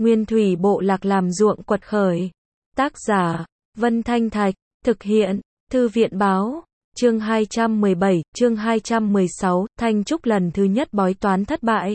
Nguyên thủy bộ lạc làm ruộng quật khởi. Tác giả, Vân Thanh Thạch, thực hiện, Thư viện báo, chương 217, chương 216, Thanh Trúc lần thứ nhất bói toán thất bại.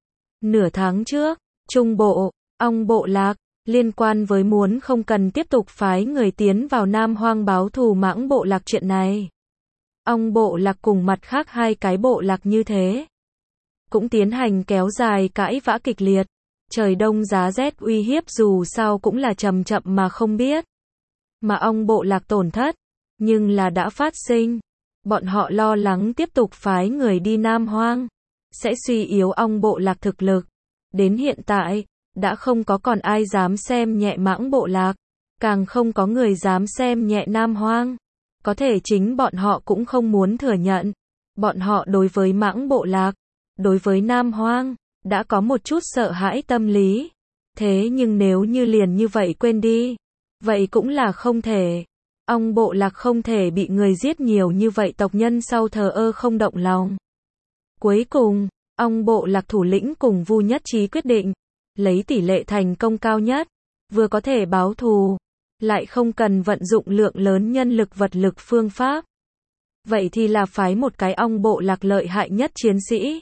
Nửa tháng trước, Trung Bộ, Ong bộ lạc, liên quan với muốn không cần tiếp tục phái người tiến vào Nam Hoang báo thù Mãng bộ lạc chuyện này. Ong bộ lạc cùng mặt khác hai cái bộ lạc như thế, cũng tiến hành kéo dài cãi vã kịch liệt. Trời đông giá rét uy hiếp dù sao cũng là chậm chậm mà không biết. Mà Ong bộ lạc tổn thất, nhưng là đã phát sinh. Bọn họ lo lắng tiếp tục phái người đi Nam Hoang, sẽ suy yếu Ong bộ lạc thực lực. Đến hiện tại, đã không có còn ai dám xem nhẹ Mãng bộ lạc, càng không có người dám xem nhẹ Nam Hoang. Có thể chính bọn họ cũng không muốn thừa nhận. Bọn họ đối với Mãng bộ lạc, đối với Nam Hoang, đã có một chút sợ hãi tâm lý. Thế nhưng nếu như liền như vậy quên đi, vậy cũng là không thể. Ong bộ lạc không thể bị người giết nhiều như vậy tộc nhân sau thờ ơ không động lòng. Cuối cùng, Ong bộ lạc thủ lĩnh cùng Vu nhất trí quyết định, lấy tỷ lệ thành công cao nhất, vừa có thể báo thù, lại không cần vận dụng lượng lớn nhân lực vật lực phương pháp. Vậy thì là phái một cái Ong bộ lạc lợi hại nhất chiến sĩ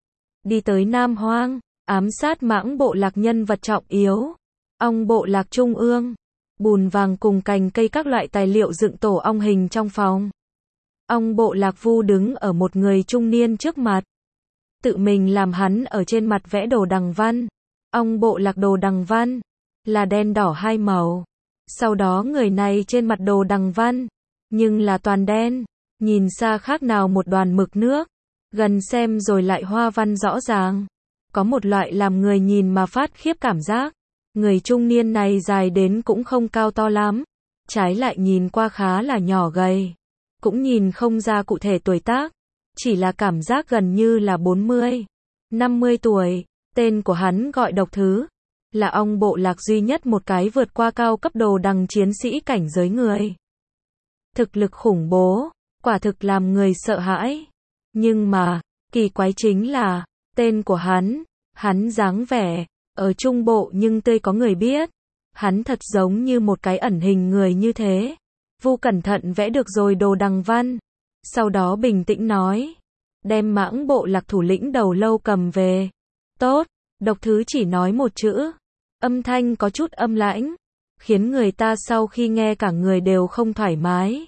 đi tới Nam Hoang, ám sát Mãng bộ lạc nhân vật trọng yếu. Ong bộ lạc trung ương, bùn vàng cùng cành cây các loại tài liệu dựng tổ ong hình trong phòng. Ong bộ lạc Vu đứng ở một người trung niên trước mặt, tự mình làm hắn ở trên mặt vẽ đồ đằng văn. Ong bộ lạc đồ đằng văn là đen đỏ hai màu. Sau đó người này trên mặt đồ đằng văn, nhưng là toàn đen, nhìn xa khác nào một đoàn mực nước. Gần xem rồi lại hoa văn rõ ràng, có một loại làm người nhìn mà phát khiếp cảm giác. Người trung niên này dài đến cũng không cao to lắm, trái lại nhìn qua khá là nhỏ gầy, cũng nhìn không ra cụ thể tuổi tác, chỉ là cảm giác gần như là 40, 50 tuổi. Tên của hắn gọi Độc Thứ, là Ong bộ lạc duy nhất một cái vượt qua cao cấp đồ đằng chiến sĩ cảnh giới người. Thực lực khủng bố, quả thực làm người sợ hãi. Nhưng mà, kỳ quái chính là, tên của hắn dáng vẻ, ở Trung Bộ nhưng tươi có người biết. Hắn thật giống như một cái ẩn hình người như thế. Vu cẩn thận vẽ được rồi đồ đằng văn. Sau đó bình tĩnh nói, đem Mãng bộ lạc thủ lĩnh đầu lâu cầm về. Tốt, Độc Thứ chỉ nói một chữ. Âm thanh có chút âm lãnh, khiến người ta sau khi nghe cả người đều không thoải mái.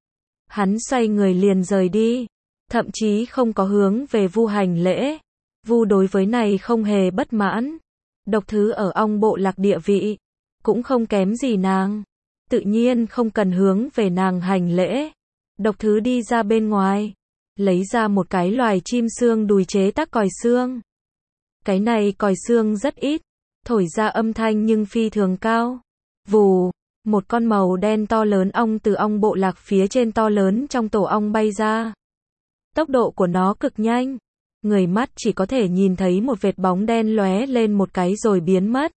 Hắn xoay người liền rời đi. Thậm chí không có hướng về Vu hành lễ. Vu đối với này không hề bất mãn. Độc Thứ ở Ong bộ lạc địa vị cũng không kém gì nàng, tự nhiên không cần hướng về nàng hành lễ. Độc Thứ đi ra bên ngoài, lấy ra một cái loài chim xương đùi chế tác còi xương. Cái này còi xương rất ít, thổi ra âm thanh nhưng phi thường cao. Vù, một con màu đen to lớn ong từ Ong bộ lạc phía trên to lớn trong tổ ong bay ra. Tốc độ của nó cực nhanh, người mắt chỉ có thể nhìn thấy một vệt bóng đen lóe lên một cái rồi biến mất.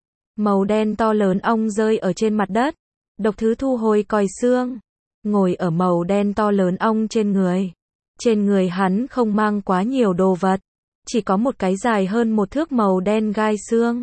Màu đen to lớn ong rơi ở trên mặt đất. Độc Thứ thu hồi còi xương, ngồi ở màu đen to lớn ong trên người. Trên người hắn không mang quá nhiều đồ vật, chỉ có một cái dài hơn một thước màu đen gai xương.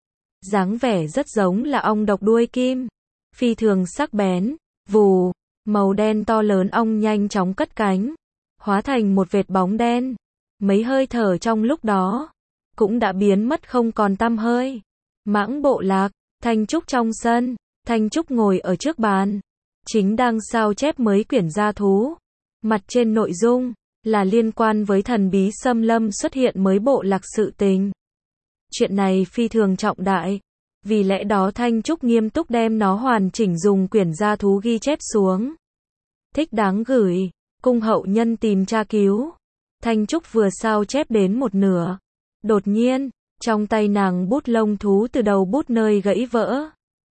Dáng vẻ rất giống là ong độc đuôi kim, phi thường sắc bén. Vù, màu đen to lớn ong nhanh chóng cất cánh, hóa thành một vệt bóng đen. Mấy hơi thở trong lúc đó, cũng đã biến mất không còn tăm hơi. Mãng bộ lạc, Thanh Trúc trong sân, Thanh Trúc ngồi ở trước bàn, chính đang sao chép mấy quyển gia thú. Mặt trên nội dung, là liên quan với thần bí xâm lâm xuất hiện mới bộ lạc sự tình. Chuyện này phi thường trọng đại, vì lẽ đó Thanh Trúc nghiêm túc đem nó hoàn chỉnh dùng quyển gia thú ghi chép xuống. Thích đáng gửi, cung hậu nhân tìm tra cứu. Thanh Trúc vừa sao chép đến một nửa. Đột nhiên, trong tay nàng bút lông thú từ đầu bút nơi gãy vỡ.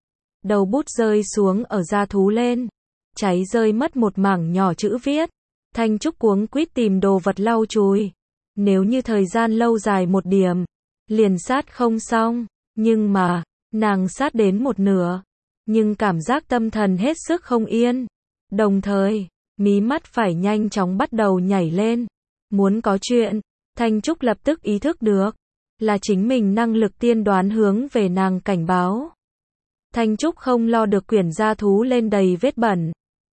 Đầu bút rơi xuống ở da thú lên. Cháy rơi mất một mảng nhỏ chữ viết. Thanh Trúc cuống quýt tìm đồ vật lau chùi. Nếu như thời gian lâu dài một điểm, liền sát không xong. Nhưng mà, nàng sát đến một nửa. Nhưng cảm giác tâm thần hết sức không yên. Đồng thời, mí mắt phải nhanh chóng bắt đầu nhảy lên. Muốn có chuyện, Thanh Trúc lập tức ý thức được. là chính mình năng lực tiên đoán hướng về nàng cảnh báo. Thanh Trúc không lo được quyển gia thú lên đầy vết bẩn.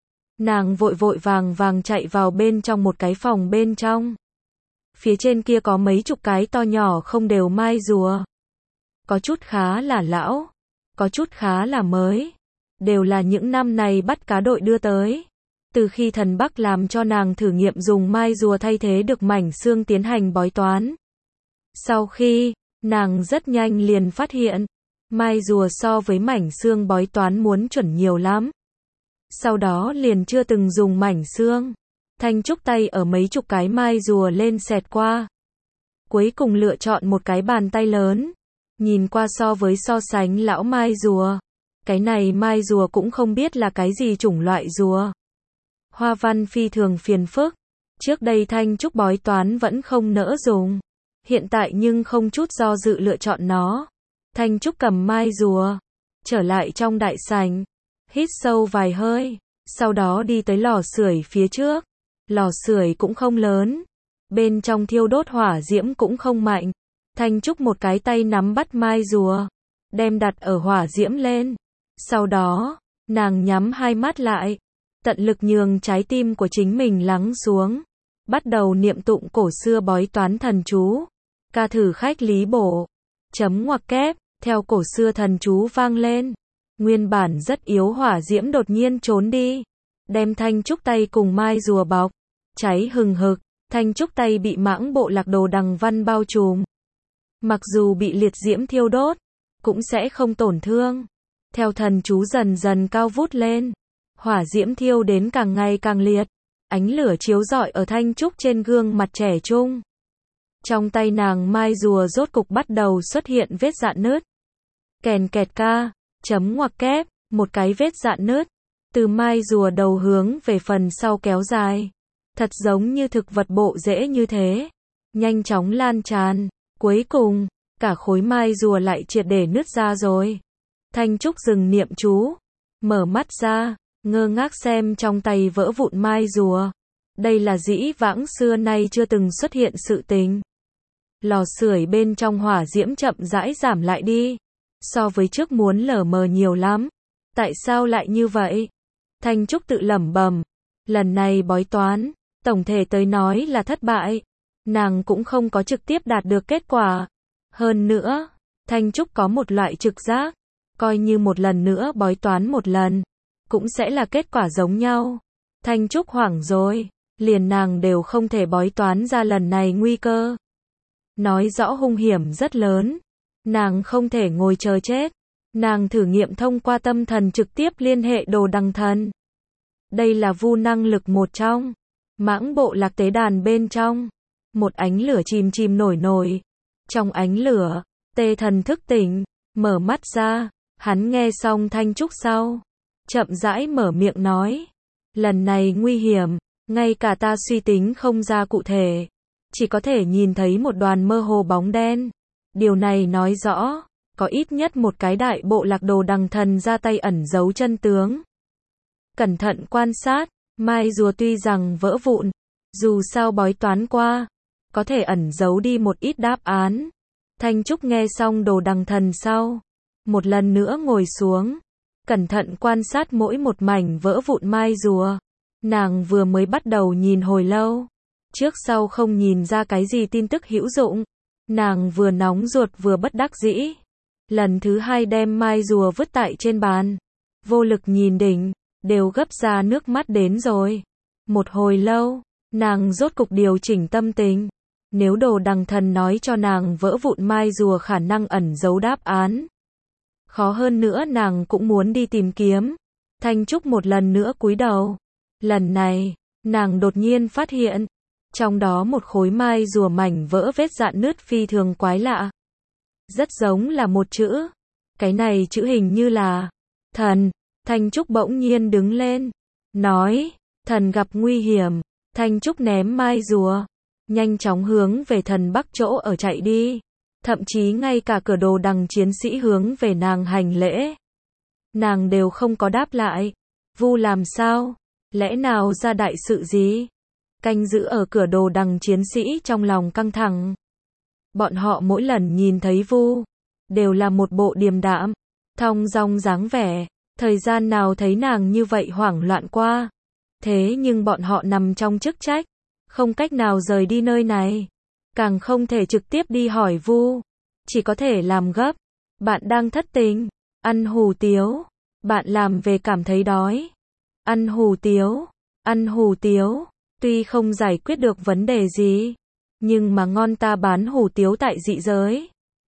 Nàng vội vội vàng vàng chạy vào bên trong một cái phòng bên trong. Phía trên kia có mấy chục cái to nhỏ không đều mai rùa. Có chút khá là lão, có chút khá là mới. Đều là những năm này bắt cá đội đưa tới. Từ khi thần Bắc làm cho nàng thử nghiệm dùng mai rùa thay thế được mảnh xương tiến hành bói toán. Sau khi, nàng rất nhanh liền phát hiện, mai rùa so với mảnh xương bói toán muốn chuẩn nhiều lắm. Sau đó liền chưa từng dùng mảnh xương. Thanh Trúc tay ở mấy chục cái mai rùa lên xẹt qua. Cuối cùng lựa chọn một cái bàn tay lớn. Nhìn qua so với so sánh lão mai rùa. Cái này mai rùa cũng không biết là cái gì chủng loại rùa. Hoa văn phi thường phiền phức. Trước đây Thanh Trúc bói toán vẫn không nỡ dùng. Hiện tại nhưng không chút do dự lựa chọn nó. Thanh Trúc cầm mai rùa. Trở lại trong đại sảnh. Hít sâu vài hơi. Sau đó đi tới lò sưởi phía trước. Lò sưởi cũng không lớn. Bên trong thiêu đốt hỏa diễm cũng không mạnh. Thanh Trúc một cái tay nắm bắt mai rùa. Đem đặt ở hỏa diễm lên. Sau đó, nàng nhắm hai mắt lại. Tận lực nhường trái tim của chính mình lắng xuống. Bắt đầu niệm tụng cổ xưa bói toán thần chú. Ca thử khách lý bổ. Chấm ngoặc kép, theo cổ xưa thần chú vang lên. Nguyên bản rất yếu hỏa diễm đột nhiên trốn đi. Đem Thanh Trúc tay cùng mai rùa bọc. Cháy hừng hực, Thanh Trúc tay bị mãng bộ lạc đồ đằng văn bao trùm. Mặc dù bị liệt diễm thiêu đốt, cũng sẽ không tổn thương. Theo thần chú dần dần cao vút lên. Hỏa diễm thiêu đến càng ngày càng liệt. Ánh lửa chiếu rọi ở Thanh Trúc trên gương mặt trẻ trung. Trong tay nàng mai rùa rốt cục bắt đầu xuất hiện vết rạn nứt. Kèn kẹt ca, chấm ngoặc kép, một cái vết rạn nứt. Từ mai rùa đầu hướng về phần sau kéo dài. Thật giống như thực vật bộ rễ như thế. Nhanh chóng lan tràn. Cuối cùng, cả khối mai rùa lại triệt để nứt ra rồi. Thanh Trúc dừng niệm chú. Mở mắt ra, ngơ ngác xem trong tay vỡ vụn mai rùa. Đây là dĩ vãng xưa nay chưa từng xuất hiện sự tình. Lò sưởi bên trong hỏa diễm chậm rãi giảm lại đi. So với trước muốn lờ mờ nhiều lắm. Tại sao lại như vậy? Thanh Trúc tự lẩm bẩm. Lần này bói toán, tổng thể tới nói là thất bại. Nàng cũng không có trực tiếp đạt được kết quả. Hơn nữa, Thanh Trúc có một loại trực giác. Coi như một lần nữa bói toán một lần, cũng sẽ là kết quả giống nhau. Thanh Trúc hoảng rồi. Liền nàng đều không thể bói toán ra lần này nguy cơ. Nói rõ hung hiểm rất lớn. Nàng không thể ngồi chờ chết. Nàng thử nghiệm thông qua tâm thần trực tiếp liên hệ đồ đằng thần. Đây là vu năng lực một trong. Mãng bộ lạc tế đàn bên trong. Một ánh lửa chìm chìm nổi nổi. Trong ánh lửa, tê thần thức tỉnh. Mở mắt ra. Hắn nghe xong Thanh Trúc sau. Chậm rãi mở miệng nói. Lần này nguy hiểm. Ngay cả ta suy tính không ra cụ thể. Chỉ có thể nhìn thấy một đoàn mơ hồ bóng đen. Điều này nói rõ, có ít nhất một cái đại bộ lạc đồ đằng thần ra tay ẩn giấu chân tướng. Cẩn thận quan sát, mai rùa tuy rằng vỡ vụn, dù sao bói toán qua, có thể ẩn giấu đi một ít đáp án. Thanh Trúc nghe xong đồ đằng thần sau, một lần nữa ngồi xuống, cẩn thận quan sát mỗi một mảnh vỡ vụn mai rùa. Nàng vừa mới bắt đầu nhìn hồi lâu, trước sau không nhìn ra cái gì tin tức hữu dụng. Nàng vừa nóng ruột vừa bất đắc dĩ. Lần thứ hai đem mai rùa vứt tại trên bàn. Vô lực nhìn đỉnh, đều gấp ra nước mắt đến rồi. Một hồi lâu, nàng rốt cục điều chỉnh tâm tình. Nếu đồ đằng thần nói cho nàng vỡ vụn mai rùa khả năng ẩn giấu đáp án. Khó hơn nữa nàng cũng muốn đi tìm kiếm. Thanh Trúc một lần nữa cúi đầu. Lần này, nàng đột nhiên phát hiện. Trong đó một khối mai rùa mảnh vỡ vết rạn nứt phi thường quái lạ. Rất giống là một chữ. Cái này chữ hình như là thần. Thanh Trúc bỗng nhiên đứng lên. Nói, thần gặp nguy hiểm. Thanh Trúc ném mai rùa. Nhanh chóng hướng về thần Bắc chỗ ở chạy đi. Thậm chí ngay cả cửa đồ đằng chiến sĩ hướng về nàng hành lễ. Nàng đều không có đáp lại. Vu làm sao? Lẽ nào ra đại sự gì? Canh giữ ở cửa đồ đằng chiến sĩ trong lòng căng thẳng. Bọn họ mỗi lần nhìn thấy Vu, đều là một bộ điềm đạm, thong dong dáng vẻ, thời gian nào thấy nàng như vậy hoảng loạn qua. Thế nhưng bọn họ nằm trong chức trách, không cách nào rời đi nơi này, càng không thể trực tiếp đi hỏi Vu, chỉ có thể làm gấp. Bạn đang thất tình, ăn hủ tiếu, bạn làm về cảm thấy đói, ăn hủ tiếu, ăn hủ tiếu, tuy không giải quyết được vấn đề gì, nhưng mà ngon ta bán hủ tiếu tại dị giới.